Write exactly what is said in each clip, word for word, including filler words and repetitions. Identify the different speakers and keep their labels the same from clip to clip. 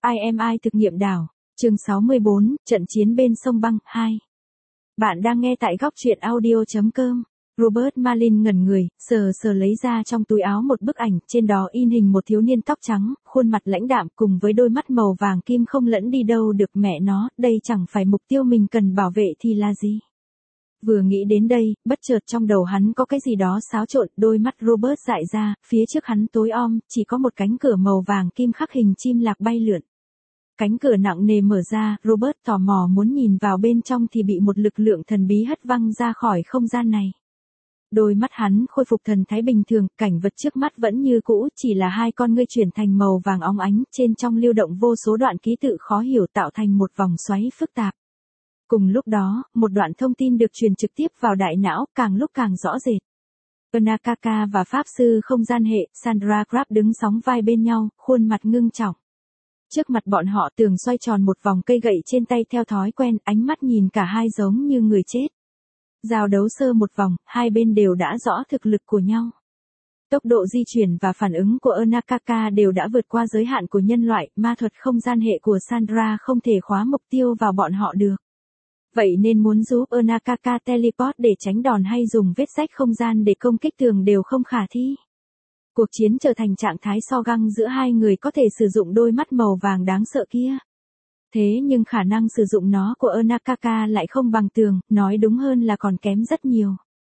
Speaker 1: i em i thực nghiệm đảo, chương sáu mươi bốn, trận chiến bên sông băng, hai. Bạn đang nghe tại góc truyện audio chấm com. Robert Malin ngẩn người, sờ sờ lấy ra trong túi áo một bức ảnh, trên đó in hình một thiếu niên tóc trắng, khuôn mặt lãnh đạm cùng với đôi mắt màu vàng kim không lẫn đi đâu được mẹ nó, đây chẳng phải mục tiêu mình cần bảo vệ thì là gì. Vừa nghĩ đến đây, bất chợt trong đầu hắn có cái gì đó xáo trộn, đôi mắt Robert dại ra, phía trước hắn tối om, chỉ có một cánh cửa màu vàng kim khắc hình chim lạc bay lượn. Cánh cửa nặng nề mở ra, Robert tò mò muốn nhìn vào bên trong thì bị một lực lượng thần bí hất văng ra khỏi không gian này. Đôi mắt hắn khôi phục thần thái bình thường, cảnh vật trước mắt vẫn như cũ, chỉ là hai con ngươi chuyển thành màu vàng óng ánh, trên trong lưu động vô số đoạn ký tự khó hiểu tạo thành một vòng xoáy phức tạp. Cùng lúc đó, một đoạn thông tin được truyền trực tiếp vào đại não, càng lúc càng rõ rệt. Onakaka và Pháp sư không gian hệ, Sandra Crab đứng sóng vai bên nhau, khuôn mặt ngưng trọng. Trước mặt bọn họ tường xoay tròn một vòng cây gậy trên tay theo thói quen, ánh mắt nhìn cả hai giống như người chết. Giao đấu sơ một vòng, hai bên đều đã rõ thực lực của nhau. Tốc độ di chuyển và phản ứng của Onakaka đều đã vượt qua giới hạn của nhân loại, ma thuật không gian hệ của Sandra không thể khóa mục tiêu vào bọn họ được. Vậy nên muốn giúp Onakaka teleport để tránh đòn hay dùng vết rách không gian để công kích tường đều không khả thi. Cuộc chiến trở thành trạng thái so găng giữa hai người có thể sử dụng đôi mắt màu vàng đáng sợ kia. Thế nhưng khả năng sử dụng nó của Onakaka lại không bằng tường, nói đúng hơn là còn kém rất nhiều.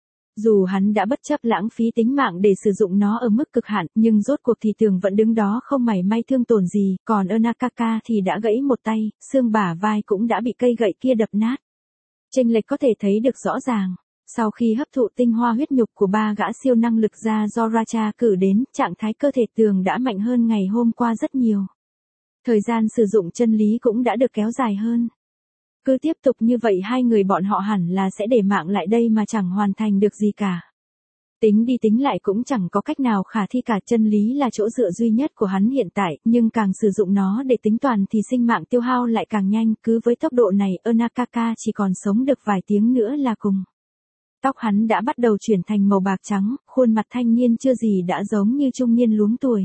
Speaker 1: Dù hắn đã bất chấp lãng phí tính mạng để sử dụng nó ở mức cực hạn, nhưng rốt cuộc thì tường vẫn đứng đó không mảy may thương tổn gì, còn Onakaka thì đã gãy một tay, xương bả vai cũng đã bị cây gậy kia đập nát. Chênh lệch có thể thấy được rõ ràng. Sau khi hấp thụ tinh hoa huyết nhục của ba gã siêu năng lực gia do Racha cử đến, trạng thái cơ thể tường đã mạnh hơn ngày hôm qua rất nhiều. Thời gian sử dụng chân lý cũng đã được kéo dài hơn. Cứ tiếp tục như vậy hai người bọn họ hẳn là sẽ để mạng lại đây mà chẳng hoàn thành được gì cả. Tính đi tính lại cũng chẳng có cách nào khả thi cả, chân lý là chỗ dựa duy nhất của hắn hiện tại, nhưng càng sử dụng nó để tính toán thì sinh mạng tiêu hao lại càng nhanh, cứ với tốc độ này Onakaka chỉ còn sống được vài tiếng nữa là cùng. Tóc hắn đã bắt đầu chuyển thành màu bạc trắng, khuôn mặt thanh niên chưa gì đã giống như trung niên luống tuổi.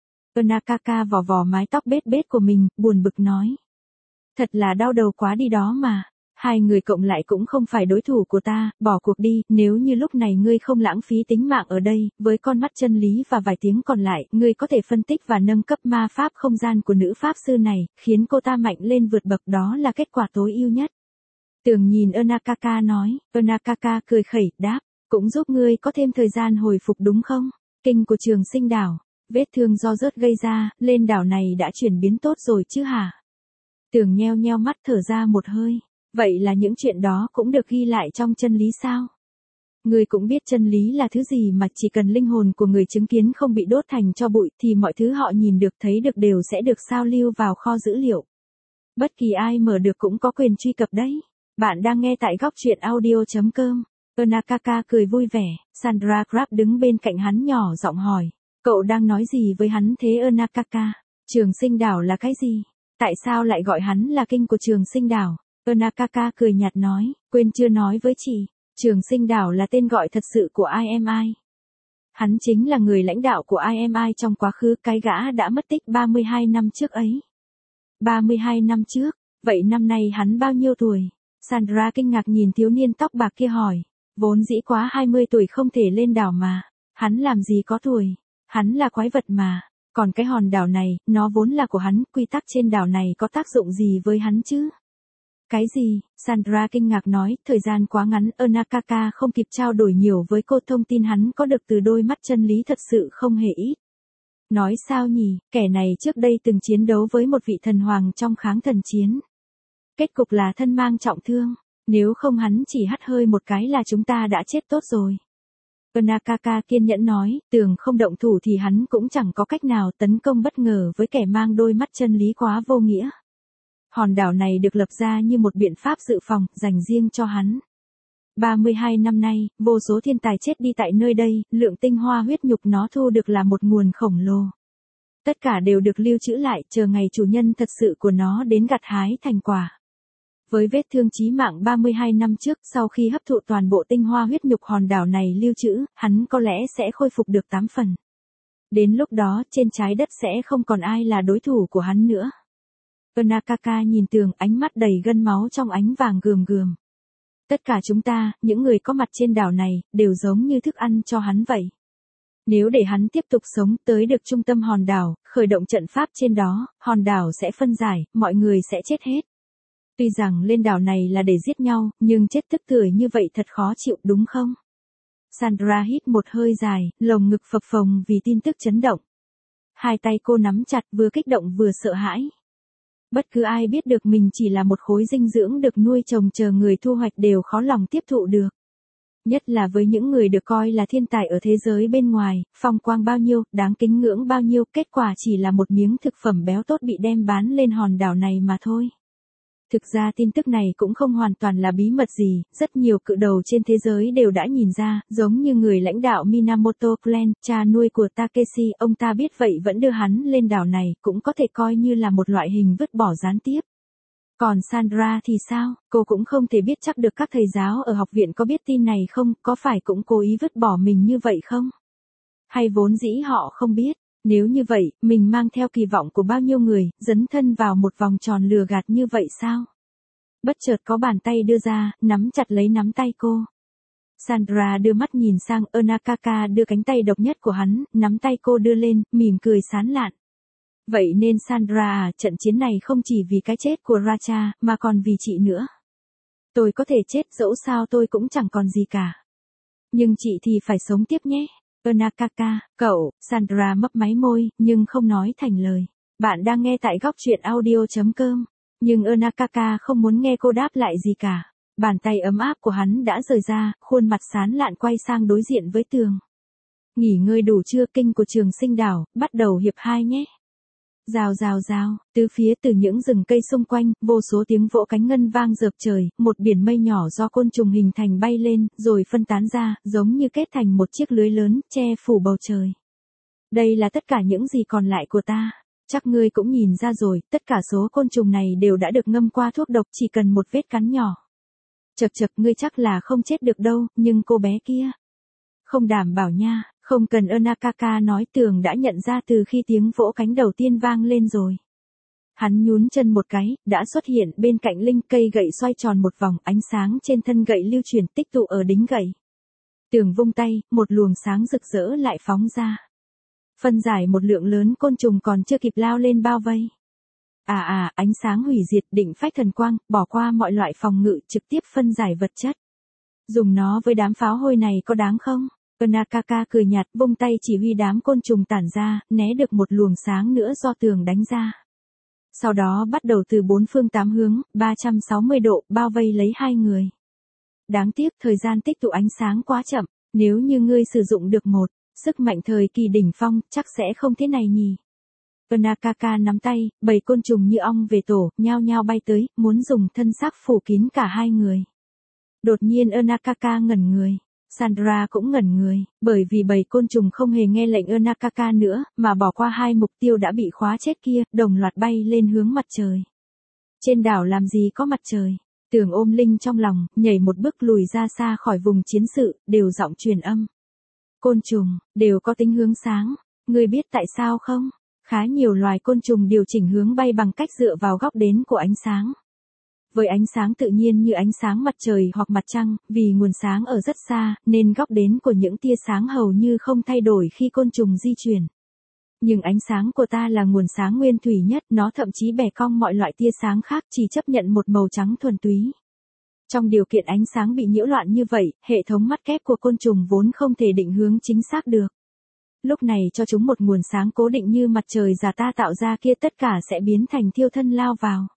Speaker 1: Onakaka vò vò mái tóc bết bết của mình, buồn bực nói. Thật là đau đầu quá đi đó mà. Hai người cộng lại cũng không phải đối thủ của ta, bỏ cuộc đi, nếu như lúc này ngươi không lãng phí tính mạng ở đây, với con mắt chân lý và vài tiếng còn lại, ngươi có thể phân tích và nâng cấp ma pháp không gian của nữ pháp sư này, khiến cô ta mạnh lên vượt bậc, đó là kết quả tối ưu nhất. Tường nhìn Onakaka nói, Onakaka cười khẩy, đáp, cũng giúp ngươi có thêm thời gian hồi phục đúng không? Kinh của Trường Sinh đảo, vết thương do rớt gây ra, lên đảo này đã chuyển biến tốt rồi chứ hả? Tường nheo nheo mắt thở ra một hơi. Vậy là những chuyện đó cũng được ghi lại trong chân lý sao? Người cũng biết chân lý là thứ gì mà chỉ cần linh hồn của người chứng kiến không bị đốt thành tro bụi thì mọi thứ họ nhìn được thấy được đều sẽ được sao lưu vào kho dữ liệu. Bất kỳ ai mở được cũng có quyền truy cập đấy. Bạn đang nghe tại góc truyện audio chấm com. Onakaka cười vui vẻ, Sandra Crab đứng bên cạnh hắn nhỏ giọng hỏi. Cậu đang nói gì với hắn thế Onakaka? Trường Sinh đảo là cái gì? Tại sao lại gọi hắn là kinh của Trường Sinh đảo? Onakaka cười nhạt nói, quên chưa nói với chị, Trường Sinh đảo là tên gọi thật sự của i em i. Hắn chính là người lãnh đạo của i em i trong quá khứ, cái gã đã mất tích ba mươi hai năm trước ấy. ba mươi hai năm trước, vậy năm nay hắn bao nhiêu tuổi? Sandra kinh ngạc nhìn thiếu niên tóc bạc kia hỏi, vốn dĩ quá hai mươi tuổi không thể lên đảo mà, hắn làm gì có tuổi, hắn là quái vật mà, còn cái hòn đảo này, nó vốn là của hắn, quy tắc trên đảo này có tác dụng gì với hắn chứ? Cái gì? Sandra kinh ngạc nói, thời gian quá ngắn, Onakaka không kịp trao đổi nhiều với cô, thông tin hắn có được từ đôi mắt chân lý thật sự không hề ít. Nói sao nhỉ, kẻ này trước đây từng chiến đấu với một vị thần hoàng trong kháng thần chiến. Kết cục là thân mang trọng thương, nếu không hắn chỉ hắt hơi một cái là chúng ta đã chết tốt rồi. Onakaka kiên nhẫn nói, tường không động thủ thì hắn cũng chẳng có cách nào tấn công bất ngờ với kẻ mang đôi mắt chân lý quá vô nghĩa. Hòn đảo này được lập ra như một biện pháp dự phòng, dành riêng cho hắn. ba mươi hai năm nay, vô số thiên tài chết đi tại nơi đây, lượng tinh hoa huyết nhục nó thu được là một nguồn khổng lồ. Tất cả đều được lưu trữ lại, chờ ngày chủ nhân thật sự của nó đến gặt hái thành quả. Với vết thương chí mạng ba mươi hai năm trước, sau khi hấp thụ toàn bộ tinh hoa huyết nhục hòn đảo này lưu trữ, hắn có lẽ sẽ khôi phục được tám phần. Đến lúc đó, trên trái đất sẽ không còn ai là đối thủ của hắn nữa. Onakaka nhìn tường, ánh mắt đầy gân máu trong ánh vàng gườm gườm. Tất cả chúng ta, những người có mặt trên đảo này, đều giống như thức ăn cho hắn vậy. Nếu để hắn tiếp tục sống tới được trung tâm hòn đảo, khởi động trận pháp trên đó, hòn đảo sẽ phân giải, mọi người sẽ chết hết. Tuy rằng lên đảo này là để giết nhau, nhưng chết tức tưởi như vậy thật khó chịu đúng không? Sandra hít một hơi dài, lồng ngực phập phồng vì tin tức chấn động. Hai tay cô nắm chặt, vừa kích động vừa sợ hãi. Bất cứ ai biết được mình chỉ là một khối dinh dưỡng được nuôi trồng chờ người thu hoạch đều khó lòng tiếp thụ được. Nhất là với những người được coi là thiên tài ở thế giới bên ngoài, phong quang bao nhiêu, đáng kính ngưỡng bao nhiêu, kết quả chỉ là một miếng thực phẩm béo tốt bị đem bán lên hòn đảo này mà thôi. Thực ra tin tức này cũng không hoàn toàn là bí mật gì, rất nhiều cự đầu trên thế giới đều đã nhìn ra, giống như người lãnh đạo Minamoto Clan, cha nuôi của Takeshi, ông ta biết vậy vẫn đưa hắn lên đảo này, cũng có thể coi như là một loại hình vứt bỏ gián tiếp. Còn Sandra thì sao, cô cũng không thể biết chắc được các thầy giáo ở học viện có biết tin này không, có phải cũng cố ý vứt bỏ mình như vậy không? Hay vốn dĩ họ không biết? Nếu như vậy, mình mang theo kỳ vọng của bao nhiêu người, dấn thân vào một vòng tròn lừa gạt như vậy sao? Bất chợt có bàn tay đưa ra, nắm chặt lấy nắm tay cô. Sandra đưa mắt nhìn sang, Onakaka đưa cánh tay độc nhất của hắn, nắm tay cô đưa lên, mỉm cười sán lạn. Vậy nên Sandra à, trận chiến này không chỉ vì cái chết của Racha, mà còn vì chị nữa. Tôi có thể chết, dẫu sao tôi cũng chẳng còn gì cả. Nhưng chị thì phải sống tiếp nhé. Onakaka, cậu, Sandra mấp máy môi, nhưng không nói thành lời. Bạn đang nghe tại góc truyện audio chấm com. Nhưng Onakaka không muốn nghe cô đáp lại gì cả. Bàn tay ấm áp của hắn đã rời ra, khuôn mặt sán lạn quay sang đối diện với tường. Nghỉ ngơi đủ chưa, kinh của Trường Sinh Đảo, bắt đầu hiệp hai nhé. Rào rào rào, từ phía từ những rừng cây xung quanh, vô số tiếng vỗ cánh ngân vang rợp trời, một biển mây nhỏ do côn trùng hình thành bay lên, rồi phân tán ra, giống như kết thành một chiếc lưới lớn, che phủ bầu trời. Đây là tất cả những gì còn lại của ta. Chắc ngươi cũng nhìn ra rồi, tất cả số côn trùng này đều đã được ngâm qua thuốc độc, chỉ cần một vết cắn nhỏ. Chật chật, ngươi chắc là không chết được đâu, nhưng cô bé kia. Không đảm bảo nha. Không cần, Onakaka nói, tường đã nhận ra từ khi tiếng vỗ cánh đầu tiên vang lên rồi. Hắn nhún chân một cái, đã xuất hiện bên cạnh linh cây gậy xoay tròn một vòng, ánh sáng trên thân gậy lưu chuyển tích tụ ở đính gậy. Tường vung tay, một luồng sáng rực rỡ lại phóng ra. Phân giải một lượng lớn côn trùng còn chưa kịp lao lên bao vây. À à, ánh sáng hủy diệt, định phách thần quang, bỏ qua mọi loại phòng ngự, trực tiếp phân giải vật chất. Dùng nó với đám pháo hôi này có đáng không? Onakaka cười nhạt, vung tay chỉ huy đám côn trùng tản ra, né được một luồng sáng nữa do tường đánh ra. Sau đó bắt đầu từ bốn phương tám hướng, ba trăm sáu mươi độ, bao vây lấy hai người. Đáng tiếc, thời gian tích tụ ánh sáng quá chậm, nếu như ngươi sử dụng được một, sức mạnh thời kỳ đỉnh phong, chắc sẽ không thế này nhỉ. Onakaka nắm tay, bầy côn trùng như ong về tổ, nhao nhao bay tới, muốn dùng thân xác phủ kín cả hai người. Đột nhiên Onakaka ngẩn người. Sandra cũng ngẩn người, bởi vì bầy côn trùng không hề nghe lệnh Onakaka nữa, mà bỏ qua hai mục tiêu đã bị khóa chết kia, đồng loạt bay lên hướng mặt trời. Trên đảo làm gì có mặt trời? Tường ôm Linh trong lòng, nhảy một bước lùi ra xa khỏi vùng chiến sự, đều giọng truyền âm. Côn trùng, đều có tính hướng sáng, ngươi biết tại sao không? Khá nhiều loài côn trùng điều chỉnh hướng bay bằng cách dựa vào góc đến của ánh sáng. Với ánh sáng tự nhiên như ánh sáng mặt trời hoặc mặt trăng, vì nguồn sáng ở rất xa, nên góc đến của những tia sáng hầu như không thay đổi khi côn trùng di chuyển. Nhưng ánh sáng của ta là nguồn sáng nguyên thủy nhất, nó thậm chí bẻ cong mọi loại tia sáng khác, chỉ chấp nhận một màu trắng thuần túy. Trong điều kiện ánh sáng bị nhiễu loạn như vậy, hệ thống mắt kép của côn trùng vốn không thể định hướng chính xác được. Lúc này cho chúng một nguồn sáng cố định như mặt trời giả ta tạo ra kia, tất cả sẽ biến thành thiêu thân lao vào.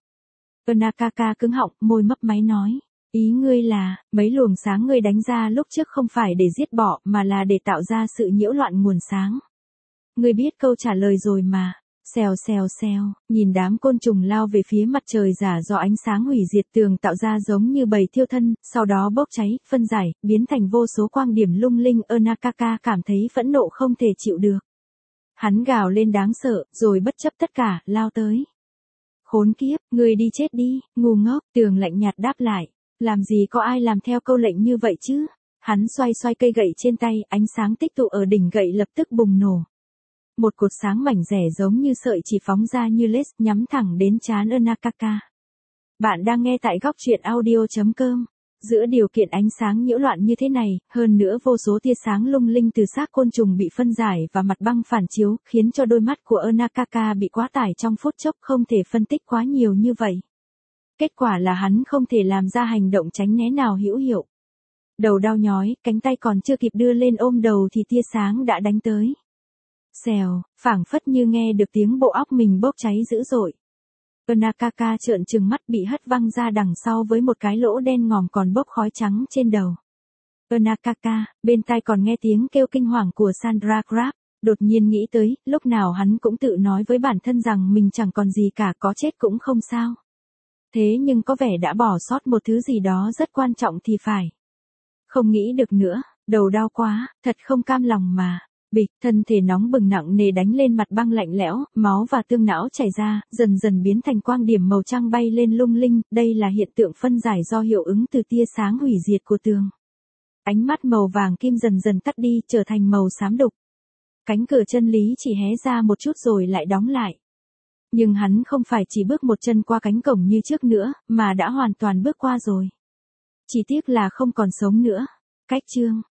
Speaker 1: Onakaka cứng họng, môi mấp máy nói. Ý ngươi là, mấy luồng sáng ngươi đánh ra lúc trước không phải để giết bỏ, mà là để tạo ra sự nhiễu loạn nguồn sáng. Ngươi biết câu trả lời rồi mà. Xèo xèo xèo, nhìn đám côn trùng lao về phía mặt trời giả do ánh sáng hủy diệt tường tạo ra giống như bầy thiêu thân, sau đó bốc cháy, phân giải, biến thành vô số quang điểm lung linh. Onakaka cảm thấy phẫn nộ không thể chịu được. Hắn gào lên đáng sợ, rồi bất chấp tất cả, lao tới. Khốn kiếp, ngươi đi chết đi, ngu ngốc, tường lạnh nhạt đáp lại. Làm gì có ai làm theo câu lệnh như vậy chứ? Hắn xoay xoay cây gậy trên tay, ánh sáng tích tụ ở đỉnh gậy lập tức bùng nổ. một cột sáng mảnh rẻ giống như sợi chỉ phóng ra như laser nhắm thẳng đến trán Onakaka. Bạn đang nghe tại góc truyện audio chấm com. Giữa điều kiện ánh sáng nhiễu loạn như thế này, hơn nữa vô số tia sáng lung linh từ xác côn trùng bị phân giải và mặt băng phản chiếu, khiến cho đôi mắt của Onakaka bị quá tải trong phút chốc không thể phân tích quá nhiều như vậy. Kết quả là hắn không thể làm ra hành động tránh né nào hữu hiệu. Đầu đau nhói, cánh tay còn chưa kịp đưa lên ôm đầu thì tia sáng đã đánh tới. Xèo, phảng phất như nghe được tiếng bộ óc mình bốc cháy dữ dội. Onakaka trợn trừng mắt bị hất văng ra đằng sau với một cái lỗ đen ngòm còn bốc khói trắng trên đầu. Onakaka, bên tai còn nghe tiếng kêu kinh hoàng của Sandra Crab, đột nhiên nghĩ tới, lúc nào hắn cũng tự nói với bản thân rằng mình chẳng còn gì cả, có chết cũng không sao. Thế nhưng có vẻ đã bỏ sót một thứ gì đó rất quan trọng thì phải. Không nghĩ được nữa, đầu đau quá, thật không cam lòng mà. Bịch, thân thể nóng bừng nặng nề đánh lên mặt băng lạnh lẽo, máu và tương não chảy ra, dần dần biến thành quang điểm màu trắng bay lên lung linh, đây là hiện tượng phân giải do hiệu ứng từ tia sáng hủy diệt của tường. Ánh mắt màu vàng kim dần dần tắt đi, trở thành màu xám đục. Cánh cửa chân lý chỉ hé ra một chút rồi lại đóng lại. Nhưng hắn không phải chỉ bước một chân qua cánh cổng như trước nữa, mà đã hoàn toàn bước qua rồi. Chỉ tiếc là không còn sống nữa. Cách chương